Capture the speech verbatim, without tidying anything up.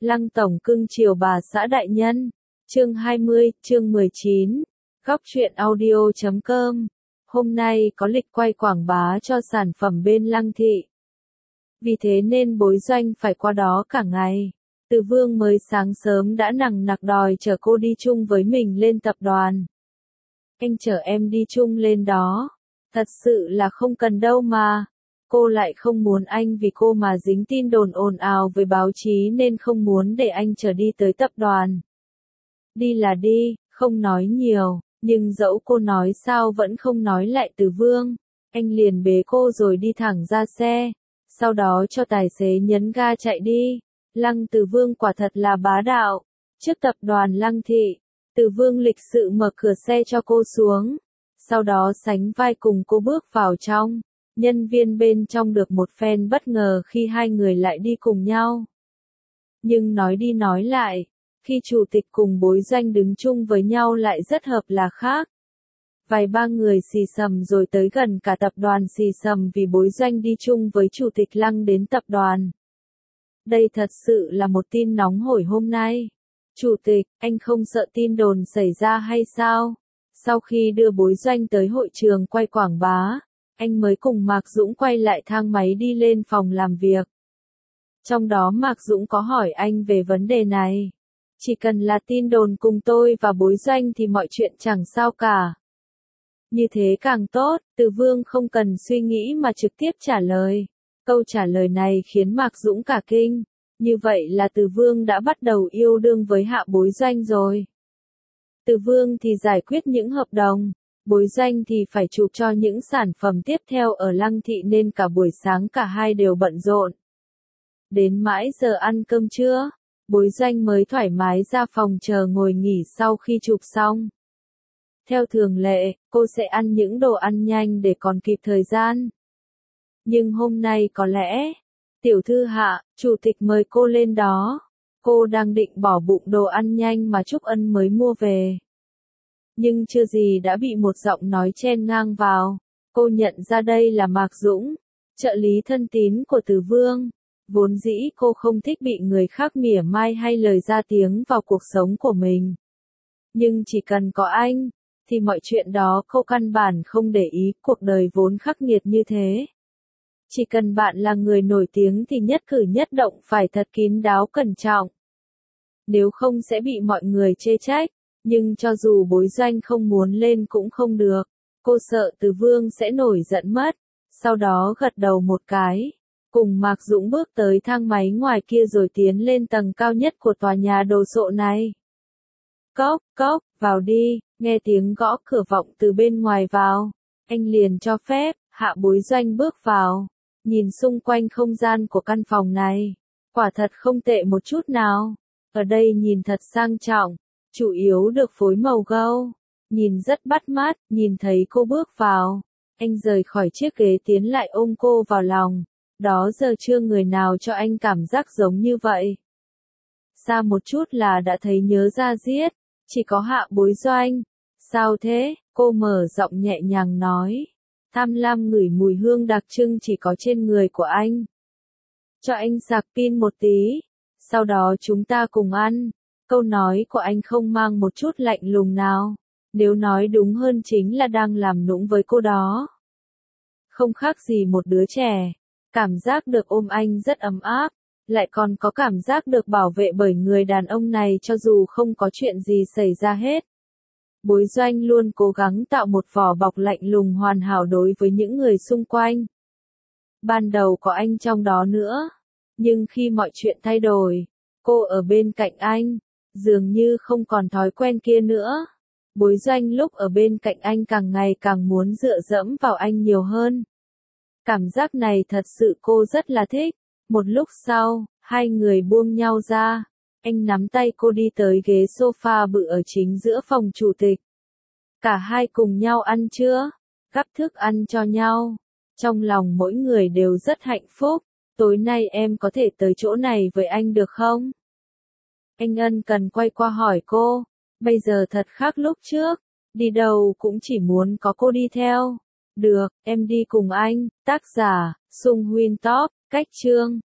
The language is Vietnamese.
Lăng tổng cưng chiều bà xã đại nhân. Chương hai mươi, chương mười chín. Góc truyện audio chấm com. Hôm nay có lịch quay quảng bá cho sản phẩm bên Lăng thị. Vì thế nên Bối Doanh phải qua đó cả ngày. Từ Vương mới sáng sớm đã nằng nặc đòi chở cô đi chung với mình lên tập đoàn. Anh chở em đi chung lên đó. Thật sự là không cần đâu mà. Cô lại không muốn anh vì cô mà dính tin đồn ồn ào với báo chí nên không muốn để anh chở đi tới tập đoàn. Đi là đi, không nói nhiều, nhưng dẫu cô nói sao vẫn không nói lại Từ Vương. Anh liền bế cô rồi đi thẳng ra xe, sau đó cho tài xế nhấn ga chạy đi. Lăng Từ Vương quả thật là bá đạo. Trước tập đoàn Lăng thị, Từ Vương lịch sự mở cửa xe cho cô xuống, sau đó sánh vai cùng cô bước vào trong. Nhân viên bên trong được một phen bất ngờ khi hai người lại đi cùng nhau. Nhưng nói đi nói lại, khi chủ tịch cùng Bối Doanh đứng chung với nhau lại rất hợp là khác. Vài ba người xì xầm rồi tới gần cả tập đoàn xì xầm vì Bối Doanh đi chung với chủ tịch Lăng đến tập đoàn. Đây thật sự là một tin nóng hổi hôm nay. Chủ tịch, anh không sợ tin đồn xảy ra hay sao? Sau khi đưa Bối Doanh tới hội trường quay quảng bá, anh mới cùng Mạc Dũng quay lại thang máy đi lên phòng làm việc. Trong đó Mạc Dũng có hỏi anh về vấn đề này. Chỉ cần là tin đồn cùng tôi và Bối Doanh thì mọi chuyện chẳng sao cả. Như thế càng tốt, Từ Vương không cần suy nghĩ mà trực tiếp trả lời. Câu trả lời này khiến Mạc Dũng cả kinh. Như vậy là Từ Vương đã bắt đầu yêu đương với Hạ Bối Doanh rồi. Từ Vương thì giải quyết những hợp đồng. Bối Doanh thì phải chụp cho những sản phẩm tiếp theo ở Lăng thị nên cả buổi sáng cả hai đều bận rộn. Đến mãi giờ ăn cơm trưa, Bối Doanh mới thoải mái ra phòng chờ ngồi nghỉ sau khi chụp xong. Theo thường lệ, cô sẽ ăn những đồ ăn nhanh để còn kịp thời gian. Nhưng hôm nay có lẽ, tiểu thư Hạ, chủ tịch mời cô lên đó. Cô đang định bỏ bụng đồ ăn nhanh mà Trúc Ân mới mua về. Nhưng chưa gì đã bị một giọng nói chen ngang vào. Cô nhận ra đây là Mạc Dũng, trợ lý thân tín của Từ Vương. Vốn dĩ cô không thích bị người khác mỉa mai hay lời ra tiếng vào cuộc sống của mình. Nhưng chỉ cần có anh, thì mọi chuyện đó cô căn bản không để ý, cuộc đời vốn khắc nghiệt như thế. Chỉ cần bạn là người nổi tiếng thì nhất cử nhất động phải thật kín đáo cẩn trọng. Nếu không sẽ bị mọi người chê trách. Nhưng cho dù Bối Doanh không muốn lên cũng không được. Cô sợ Từ Vương sẽ nổi giận mất. Sau đó gật đầu một cái. Cùng Mạc Dũng bước tới thang máy ngoài kia rồi tiến lên tầng cao nhất của tòa nhà đồ sộ này. Cốc, cốc, vào đi, nghe tiếng gõ cửa vọng từ bên ngoài vào. Anh liền cho phép, Hạ Bối Doanh bước vào. Nhìn xung quanh không gian của căn phòng này. Quả thật không tệ một chút nào. Ở đây nhìn thật sang trọng. Chủ yếu được phối màu gold, nhìn rất bắt mắt. Nhìn thấy cô bước vào, anh rời khỏi chiếc ghế tiến lại ôm cô vào lòng. Đó giờ chưa người nào cho anh cảm giác giống như vậy. Xa một chút là đã thấy nhớ ra giết, chỉ có Hạ Bối Doanh. Sao thế? Cô mở giọng nhẹ nhàng nói. Tham lam ngửi mùi hương đặc trưng chỉ có trên người của anh. Cho anh sạc pin một tí, sau đó chúng ta cùng ăn. Câu nói của anh không mang một chút lạnh lùng nào. Nếu nói đúng hơn chính là đang làm nũng với cô đó. Không khác gì một đứa trẻ. Cảm giác được ôm anh rất ấm áp. Lại còn có cảm giác được bảo vệ bởi người đàn ông này cho dù không có chuyện gì xảy ra hết. Bối Doanh luôn cố gắng tạo một vỏ bọc lạnh lùng hoàn hảo đối với những người xung quanh. Ban đầu có anh trong đó nữa. Nhưng khi mọi chuyện thay đổi, cô ở bên cạnh anh. Dường như không còn thói quen kia nữa. Bối Doanh lúc ở bên cạnh anh càng ngày càng muốn dựa dẫm vào anh nhiều hơn. Cảm giác này thật sự cô rất là thích. Một lúc sau, hai người buông nhau ra. Anh nắm tay cô đi tới ghế sofa bự ở chính giữa phòng chủ tịch. Cả hai cùng nhau ăn trưa, gắp thức ăn cho nhau. Trong lòng mỗi người đều rất hạnh phúc. Tối nay em có thể tới chỗ này với anh được không? Anh ân cần quay qua hỏi cô. Bây giờ thật khác lúc trước. Đi đâu cũng chỉ muốn có cô đi theo. Được, em đi cùng anh. Tác giả, Sung Huynh Top, cách chương.